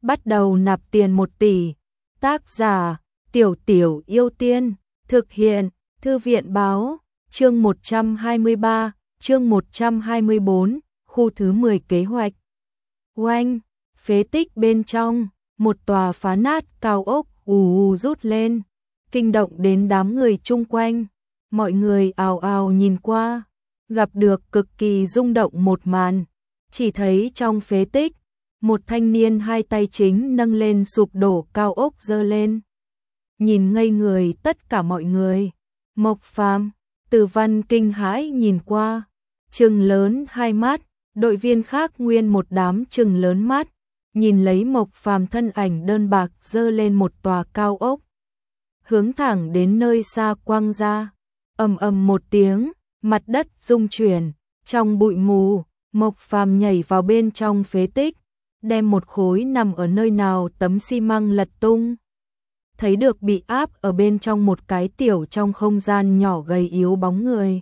bắt đầu nạp tiền 1 tỷ. Tác giả: Tiểu Tiểu Yêu Tiên. Thực hiện: Thư viện báo. Chương 123, chương 124, khu thứ 10 kế hoạch. Oanh, phế tích bên trong, một tòa phá nát cao ốc ù rút lên, kinh động đến đám người chung quanh. Mọi người ào ào nhìn qua, gặp được cực kỳ rung động một màn. Chỉ thấy trong phế tích, một thanh niên hai tay chính nâng lên sụp đổ cao ốc giơ lên. Nhìn ngây người tất cả mọi người. Mộc Phàm, Từ Văn kinh hãi nhìn qua, trừng lớn hai mắt, đội viên khác nguyên một đám trừng lớn mắt, nhìn lấy Mộc Phàm thân ảnh đơn bạc giơ lên một tòa cao ốc, hướng thẳng đến nơi xa quăng ra. Ầm ầm một tiếng, mặt đất rung chuyển, trong bụi mù, Mộc Phàm nhảy vào bên trong phế tích, đem một khối nằm ở nơi nào tấm xi măng lật tung. Thấy được bị áp ở bên trong một cái tiểu trong không gian nhỏ gầy yếu bóng người.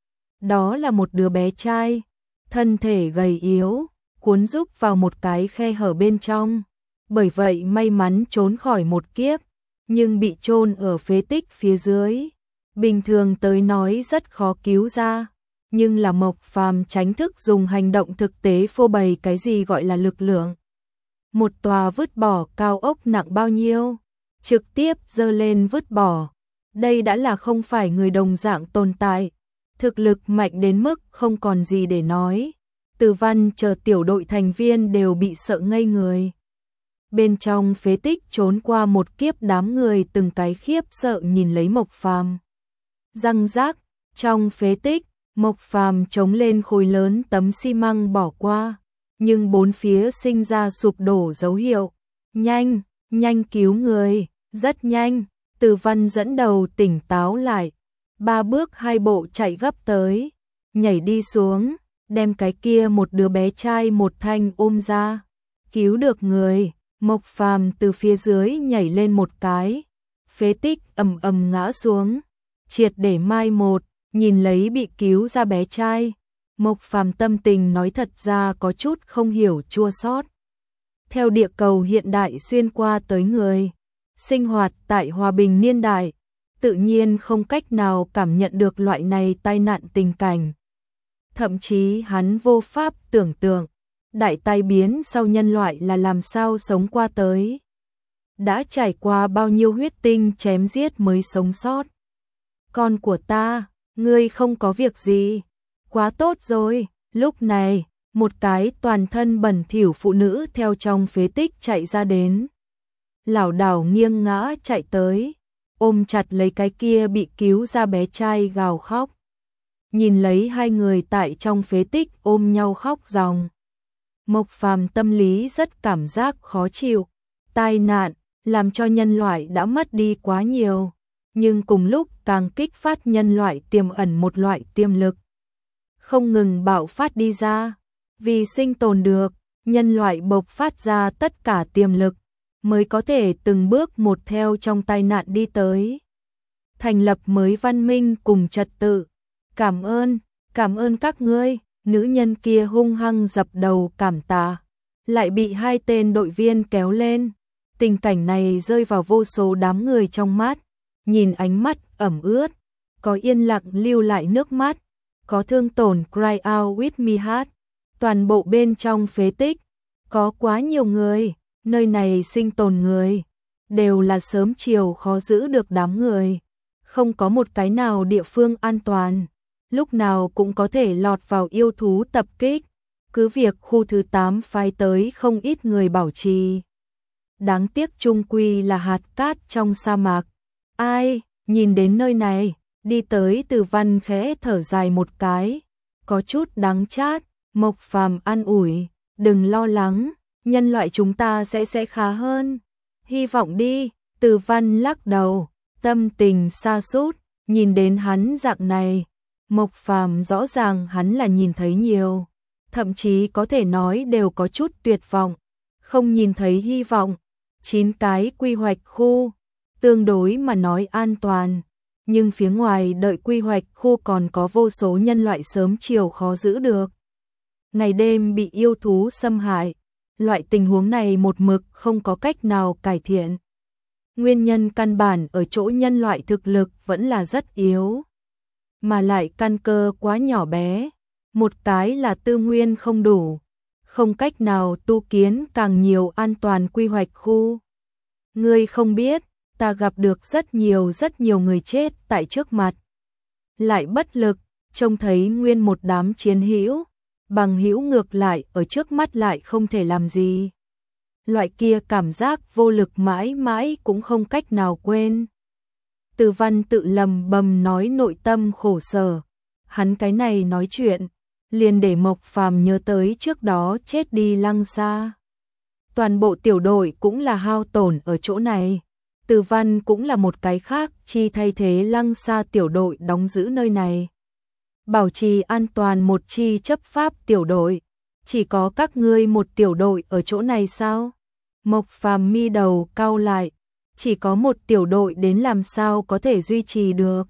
Đó là một đứa bé trai, thân thể gầy yếu, cuốn rúc vào một cái khe hở bên trong. Bởi vậy may mắn trốn khỏi một kiếp, nhưng bị chôn ở phế tích phía dưới. Bình thường tới nói rất khó cứu ra, nhưng là Mộc Phàm tránh thức dùng hành động thực tế phô bày cái gì gọi là lực lượng. Một tòa vứt bỏ cao ốc nặng bao nhiêu, trực tiếp giơ lên vứt bỏ. Đây đã là không phải người đồng dạng tồn tại, thực lực mạnh đến mức không còn gì để nói. Từ Văn chờ tiểu đội thành viên đều bị sợ ngây người. Bên trong phế tích trốn qua một kiếp đám người từng cái khiếp sợ nhìn lấy Mộc Phàm. Răng rác, trong phế tích, Mộc Phàm chống lên khối lớn tấm xi măng bỏ qua, nhưng bốn phía sinh ra sụp đổ dấu hiệu. Nhanh, nhanh cứu người, rất nhanh. Từ Văn dẫn đầu tỉnh táo lại, 3 bước 2 bộ chạy gấp tới, nhảy đi xuống, đem cái kia một đứa bé trai một thanh ôm ra. Cứu được người, Mộc Phàm từ phía dưới nhảy lên một cái, phế tích ầm ầm ngã xuống, triệt để mai một. Nhìn lấy bị cứu ra bé trai, Mộc Phàm tâm tình nói thật ra có chút không hiểu chua xót. Theo địa cầu hiện đại xuyên qua tới người, sinh hoạt tại hòa bình niên đại, tự nhiên không cách nào cảm nhận được loại này tai nạn tình cảnh. Thậm chí hắn vô pháp tưởng tượng, đại tai biến sau nhân loại là làm sao sống qua tới. Đã trải qua bao nhiêu huyết tinh chém giết mới sống sót. Con của ta, ngươi không có việc gì, quá tốt rồi. Lúc này, một cái toàn thân bẩn thỉu phụ nữ theo trong phế tích chạy ra đến. Lảo đảo nghiêng ngã chạy tới, ôm chặt lấy cái kia bị cứu ra bé trai gào khóc. Nhìn lấy hai người tại trong phế tích ôm nhau khóc ròng. Mộc Phàm tâm lý rất cảm giác khó chịu, tai nạn làm cho nhân loại đã mất đi quá nhiều, nhưng cùng lúc càng kích phát nhân loại tiềm ẩn một loại tiềm lực, không ngừng bạo phát đi ra. Vì sinh tồn được, nhân loại bộc phát ra tất cả tiềm lực, mới có thể từng bước một theo trong tai nạn đi tới. Thành lập mới văn minh cùng trật tự. Cảm ơn các ngươi. Nữ nhân kia hung hăng dập đầu cảm tạ, lại bị hai tên đội viên kéo lên. Tình cảnh này rơi vào vô số đám người trong mắt, nhìn ánh mắt ẩm ướt, có yên lặng lưu lại nước mắt, có thương tổn cry out with me heart. Toàn bộ bên trong phế tích, có quá nhiều người, nơi này sinh tồn người, đều là sớm chiều khó giữ được đám người, không có một cái nào địa phương an toàn, lúc nào cũng có thể lọt vào yêu thú tập kích, cứ việc khu thứ 8 phái tới không ít người bảo trì. Đáng tiếc chung quy là hạt cát trong sa mạc. Ai, nhìn đến nơi này, đi tới Từ Văn khẽ thở dài một cái, có chút đắng chát. Mộc Phàm an ủi, đừng lo lắng, nhân loại chúng ta sẽ khá hơn. Hy vọng đi. Từ Văn lắc đầu, tâm tình sa sút, nhìn đến hắn dạng này, Mộc Phàm rõ ràng hắn là nhìn thấy nhiều, thậm chí có thể nói đều có chút tuyệt vọng, không nhìn thấy hy vọng. 9 cái quy hoạch khu, tương đối mà nói an toàn, nhưng phía ngoài đợi quy hoạch khu còn có vô số nhân loại sớm chiều khó giữ được. Ngày đêm bị yêu thú xâm hại, loại tình huống này một mực không có cách nào cải thiện. Nguyên nhân căn bản ở chỗ nhân loại thực lực vẫn là rất yếu, mà lại căn cơ quá nhỏ bé, một cái là tư nguyên không đủ, không cách nào tu kiến càng nhiều an toàn quy hoạch khu. Ngươi không biết, ta gặp được rất nhiều người chết tại trước mặt, lại bất lực, trông thấy nguyên một đám chiến hữu, bằng hữu ngược lại ở trước mắt lại không thể làm gì. Loại kia cảm giác vô lực mãi mãi cũng không cách nào quên. Từ Văn tự lầm bầm nói nội tâm khổ sở, hắn cái này nói chuyện, liền để Mộc Phàm nhớ tới trước đó chết đi Lăng Sa. Toàn bộ tiểu đội cũng là hao tổn ở chỗ này. Từ Văn cũng là một cái khác chi thay thế Lăng Sa tiểu đội đóng giữ nơi này. Bảo trì an toàn một chi chấp pháp tiểu đội. Chỉ có các ngươi một tiểu đội ở chỗ này sao? Mộc Phàm mi đầu cau lại. Chỉ có một tiểu đội đến làm sao có thể duy trì được?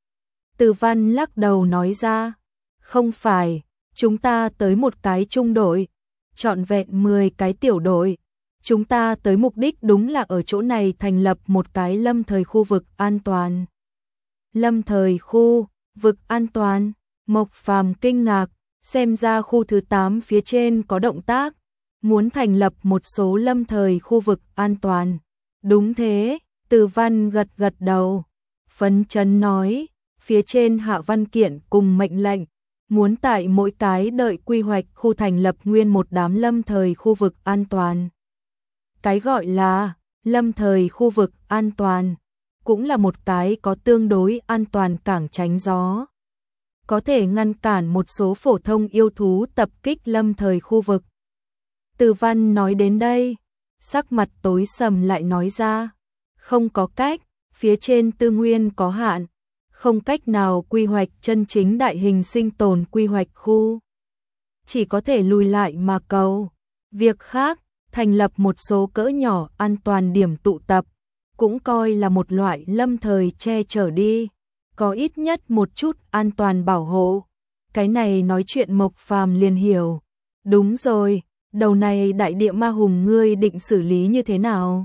Từ Văn lắc đầu nói ra. Không phải, chúng ta tới một cái trung đội. Trọn vẹn 10 cái tiểu đội. Chúng ta tới mục đích đúng là ở chỗ này thành lập một cái lâm thời khu vực an toàn. Lâm thời khu vực an toàn? Mộc Phàm kinh ngạc, xem ra khu thứ 8 phía trên có động tác, muốn thành lập một số lâm thời khu vực an toàn. Đúng thế, Từ Văn gật gật đầu, phấn chấn nói, phía trên hạ văn kiện cùng mệnh lệnh, muốn tại mỗi cái đợi quy hoạch khu thành lập nguyên một đám lâm thời khu vực an toàn. Cái gọi là lâm thời khu vực an toàn, cũng là một cái có tương đối an toàn cảng tránh gió. Có thể ngăn cản một số phổ thông yêu thú tập kích lâm thời khu vực. Từ Văn nói đến đây, sắc mặt tối sầm lại nói ra, không có cách, phía trên tư nguyên có hạn, không cách nào quy hoạch chân chính đại hình sinh tồn quy hoạch khu. Chỉ có thể lùi lại mà cầu. Việc khác, thành lập một số cỡ nhỏ an toàn điểm tụ tập, cũng coi là một loại lâm thời che chở đi, có ít nhất một chút an toàn bảo hộ. Cái này nói chuyện Mộc Phàm liền hiểu. Đúng rồi, đầu này đại địa ma hùng ngươi định xử lý như thế nào?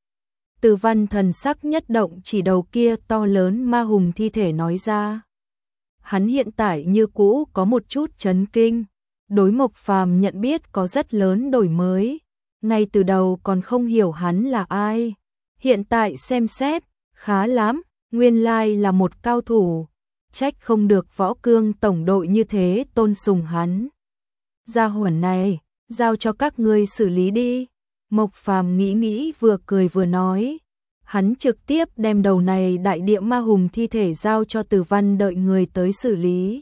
Từ Văn thần sắc nhất động chỉ đầu kia to lớn ma hùng thi thể nói ra. Hắn hiện tại như cũ có một chút chấn kinh, đối Mộc Phàm nhận biết có rất lớn đổi mới. Ngay từ đầu còn không hiểu hắn là ai, hiện tại xem xét, khá lắm, nguyên lai là một cao thủ, trách không được Võ Cương tổng đội như thế tôn sùng hắn. Gia hỏa này, giao cho các ngươi xử lý đi. Mộc Phàm nghĩ vừa cười vừa nói, hắn trực tiếp đem đầu này đại địa ma hùng thi thể giao cho Từ Văn đợi người tới xử lý.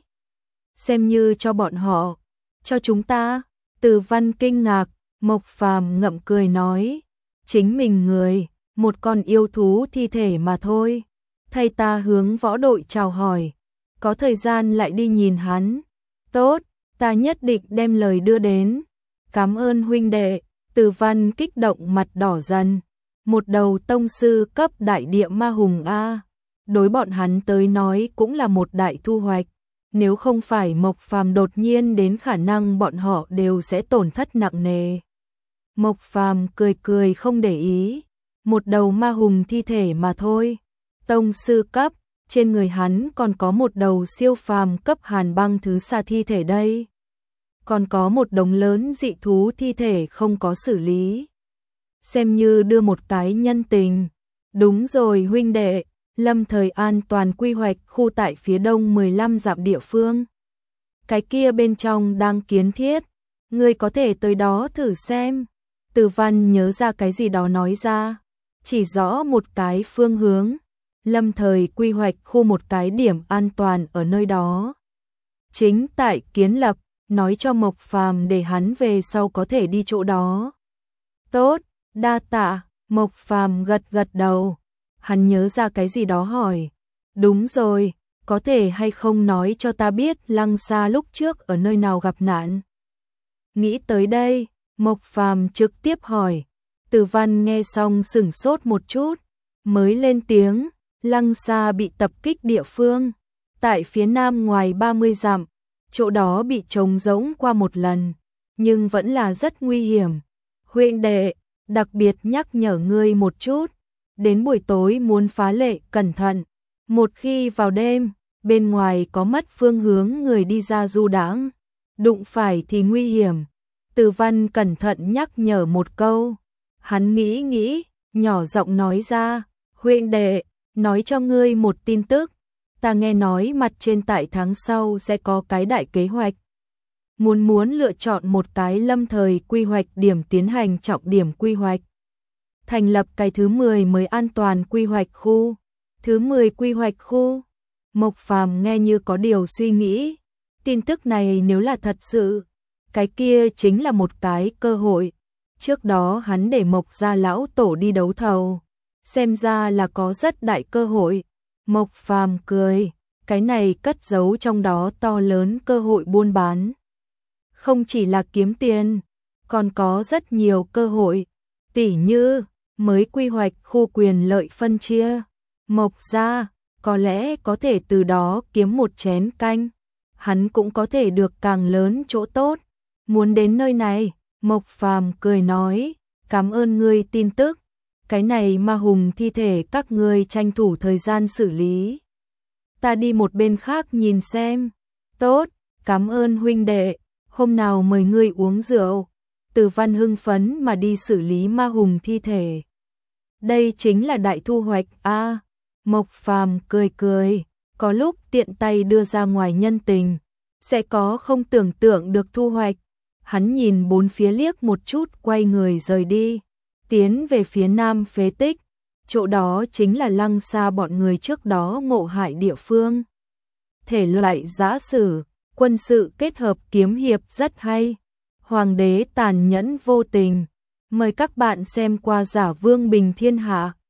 Xem như cho bọn họ, cho chúng ta. Từ Văn kinh ngạc, Mộc Phàm ngậm cười nói, chính mình người, một con yêu thú thi thể mà thôi. Thay ta hướng võ đội chào hỏi, có thời gian lại đi nhìn hắn. Tốt, ta nhất định đem lời đưa đến. Cảm ơn huynh đệ. Từ Văn kích động mặt đỏ dần. Một đầu tông sư cấp đại địa ma hùng A. Đối bọn hắn tới nói cũng là một đại thu hoạch. Nếu không phải Mộc Phàm đột nhiên đến khả năng bọn họ đều sẽ tổn thất nặng nề. Mộc Phàm cười không để ý. Một đầu ma hùng thi thể mà thôi. Tông sư cấp, trên người hắn còn có một đầu siêu phàm cấp hàn băng thứ xa thi thể đây. Còn có một đống lớn dị thú thi thể không có xử lý. Xem như đưa một cái nhân tình. Đúng rồi huynh đệ, lâm thời an toàn quy hoạch khu tại phía đông 15 dặm địa phương. Cái kia bên trong đang kiến thiết, ngươi có thể tới đó thử xem. Từ Văn nhớ ra cái gì đó nói ra, chỉ rõ một cái phương hướng. Lâm thời quy hoạch khu một cái điểm an toàn ở nơi đó. Chính tại kiến lập, nói cho Mộc Phàm để hắn về sau có thể đi chỗ đó. Tốt, đa tạ. Mộc Phàm gật đầu. Hắn nhớ ra cái gì đó hỏi. Đúng rồi, có thể hay không nói cho ta biết Lăng Sa lúc trước ở nơi nào gặp nạn? Nghĩ tới đây, Mộc Phàm trực tiếp hỏi. Từ Văn nghe xong sửng sốt một chút, mới lên tiếng. Lăng Sa bị tập kích địa phương, tại phía nam ngoài 30 dặm, chỗ đó bị trống rỗng qua một lần, nhưng vẫn là rất nguy hiểm. huynh đệ, đặc biệt nhắc nhở ngươi một chút, đến buổi tối muốn phá lệ cẩn thận, một khi vào đêm, bên ngoài có mất phương hướng người đi ra du đãng, đụng phải thì nguy hiểm. Từ Văn cẩn thận nhắc nhở một câu, hắn nghĩ nghĩ, nhỏ giọng nói ra, huynh đệ, nói cho ngươi một tin tức, ta nghe nói mặt trên tại tháng sau sẽ có cái đại kế hoạch. Muốn lựa chọn một cái lâm thời quy hoạch điểm tiến hành trọng điểm quy hoạch. Thành lập cái thứ 10 mới an toàn quy hoạch khu. Thứ 10 quy hoạch khu. Mộc Phàm nghe như có điều suy nghĩ. Tin tức này nếu là thật sự, cái kia chính là một cái cơ hội. Trước đó hắn để Mộc gia lão tổ đi đấu thầu. Xem ra là có rất đại cơ hội. Mộc Phàm cười. Cái này cất giấu trong đó to lớn cơ hội buôn bán. Không chỉ là kiếm tiền, còn có rất nhiều cơ hội, tỉ như mới quy hoạch khu quyền lợi phân chia. Mộc gia có lẽ có thể từ đó kiếm một chén canh, hắn cũng có thể được càng lớn chỗ tốt. Muốn đến nơi này, Mộc Phàm cười nói, cảm ơn ngươi tin tức, cái này ma hùng thi thể các ngươi tranh thủ thời gian xử lý. Ta đi một bên khác nhìn xem. Tốt, cảm ơn huynh đệ. Hôm nào mời ngươi uống rượu. Từ Văn hưng phấn mà đi xử lý ma hùng thi thể. Đây chính là đại thu hoạch a. Mộc Phàm cười cười, có lúc tiện tay đưa ra ngoài nhân tình, sẽ có không tưởng tượng được thu hoạch. Hắn nhìn bốn phía liếc một chút quay người rời đi, tiến về phía nam phế tích, chỗ đó chính là Lăng Sa bọn người trước đó ngộ hại địa phương. Thể loại giã sử, quân sự kết hợp kiếm hiệp rất hay. Hoàng đế tàn nhẫn vô tình. Mời các bạn xem qua Giả Vương Bình Thiên Hạ.